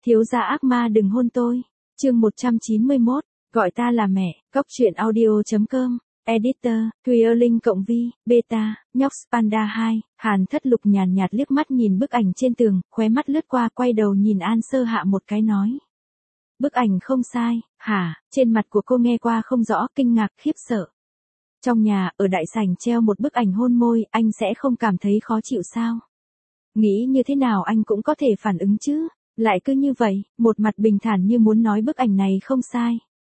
Thiếu gia ác ma đừng hôn tôi. Chương 191, gọi ta là mẹ. Cóc truyện audio.com. Editor, Queerling cộng vi, beta, nhóc Panda 2, Hàn Thất Lục nhàn nhạt liếc mắt nhìn bức ảnh trên tường, khóe mắt lướt qua quay đầu nhìn An Sơ Hạ một cái nói. Bức ảnh không sai, hả? Trên mặt của cô nghe qua không rõ, kinh ngạc, khiếp sợ. Trong nhà, ở đại sảnh treo một bức ảnh hôn môi, anh sẽ không cảm thấy khó chịu sao? Nghĩ như thế nào anh cũng có thể phản ứng chứ? Lại cứ như vậy, một mặt bình thản như muốn nói bức ảnh này không sai.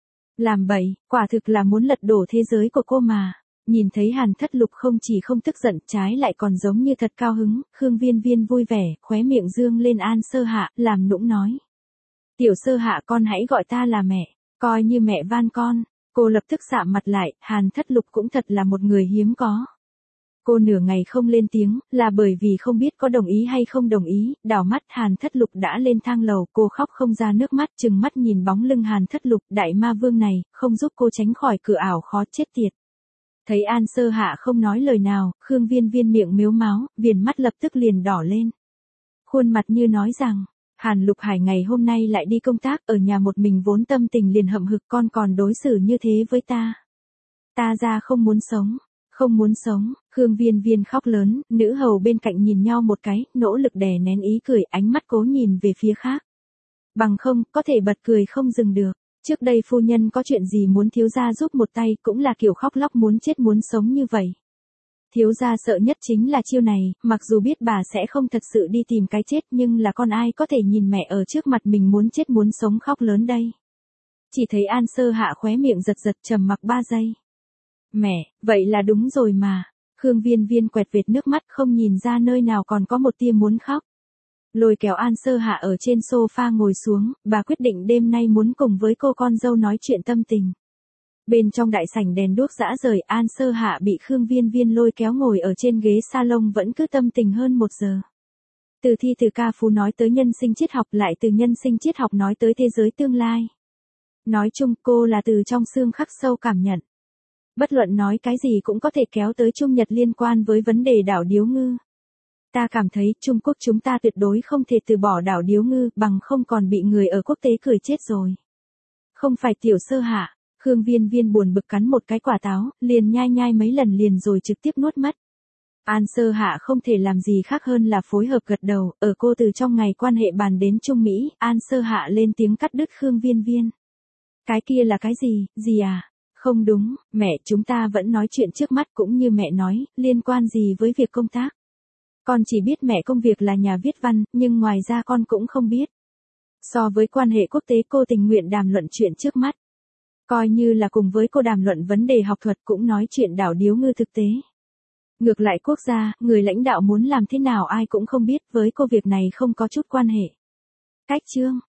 Làm bậy, quả thực là muốn lật đổ thế giới của cô mà. Nhìn thấy Hàn Thất Lục không chỉ không tức giận, trái lại còn giống như thật cao hứng, Khương Viên Viên vui vẻ, khóe miệng dương lên An Sơ Hạ, làm nũng nói. Tiểu Sơ Hạ con hãy gọi ta là mẹ, coi như mẹ van con. Cô lập tức sạm mặt lại, Hàn Thất Lục cũng thật là một người hiếm có. Cô nửa ngày không lên tiếng, là bởi vì không biết có đồng ý hay không đồng ý, đảo mắt Hàn Thất Lục đã lên thang lầu, cô khóc không ra nước mắt, trừng mắt nhìn bóng lưng Hàn Thất Lục, đại ma vương này, không giúp cô tránh khỏi cửa ảo khó chết tiệt. Thấy An Sơ Hạ không nói lời nào, Khương Viên Viên miệng mếu máo, viền mắt lập tức liền đỏ lên. Khuôn mặt như nói rằng, Hàn Lục Hải ngày hôm nay lại đi công tác, ở nhà một mình vốn tâm tình liền hậm hực, con còn đối xử như thế với ta. Ta ra không muốn sống. Không muốn sống, Khương Viên Viên khóc lớn, nữ hầu bên cạnh nhìn nhau một cái, nỗ lực đè nén ý cười, ánh mắt cố nhìn về phía khác. Bằng không, có thể bật cười không dừng được. Trước đây phu nhân có chuyện gì muốn thiếu gia giúp một tay, cũng là kiểu khóc lóc muốn chết muốn sống như vậy. Thiếu gia sợ nhất chính là chiêu này, mặc dù biết bà sẽ không thật sự đi tìm cái chết, nhưng là con ai có thể nhìn mẹ ở trước mặt mình muốn chết muốn sống khóc lớn đây. Chỉ thấy An Sơ Hạ khóe miệng giật giật trầm mặc 3 giây. Mẹ, vậy là đúng rồi mà. Khương Viên Viên quẹt vệt nước mắt không nhìn ra nơi nào còn có một tia muốn khóc. Lôi kéo An Sơ Hạ ở trên sofa ngồi xuống, bà quyết định đêm nay muốn cùng với cô con dâu nói chuyện tâm tình. Bên trong đại sảnh đèn đuốc rã rời, An Sơ Hạ bị Khương Viên Viên lôi kéo ngồi ở trên ghế salon vẫn cứ tâm tình hơn 1 giờ. Từ thi từ ca phú nói tới nhân sinh triết học, lại từ nhân sinh triết học nói tới thế giới tương lai. Nói chung cô là từ trong xương khắc sâu cảm nhận. Bất luận nói cái gì cũng có thể kéo tới Trung Nhật liên quan với vấn đề đảo Điếu Ngư. Ta cảm thấy Trung Quốc chúng ta tuyệt đối không thể từ bỏ đảo Điếu Ngư, bằng không còn bị người ở quốc tế cười chết rồi. Không phải Tiểu Sơ Hạ, Khương Viên Viên buồn bực cắn một cái quả táo, liền nhai nhai mấy lần liền rồi trực tiếp nuốt mất. An Sơ Hạ không thể làm gì khác hơn là phối hợp gật đầu, ở cô từ trong ngày quan hệ bàn đến Trung Mỹ, An Sơ Hạ lên tiếng cắt đứt Khương Viên Viên. Cái kia là cái gì à? Không đúng, mẹ chúng ta vẫn nói chuyện trước mắt cũng như mẹ nói, liên quan gì với việc công tác. Con chỉ biết mẹ công việc là nhà viết văn, nhưng ngoài ra con cũng không biết. So với quan hệ quốc tế cô tình nguyện đàm luận chuyện trước mắt. Coi như là cùng với cô đàm luận vấn đề học thuật cũng nói chuyện đảo Điếu Ngư thực tế. Ngược lại quốc gia, người lãnh đạo muốn làm thế nào ai cũng không biết, với cô việc này không có chút quan hệ. Cách chương,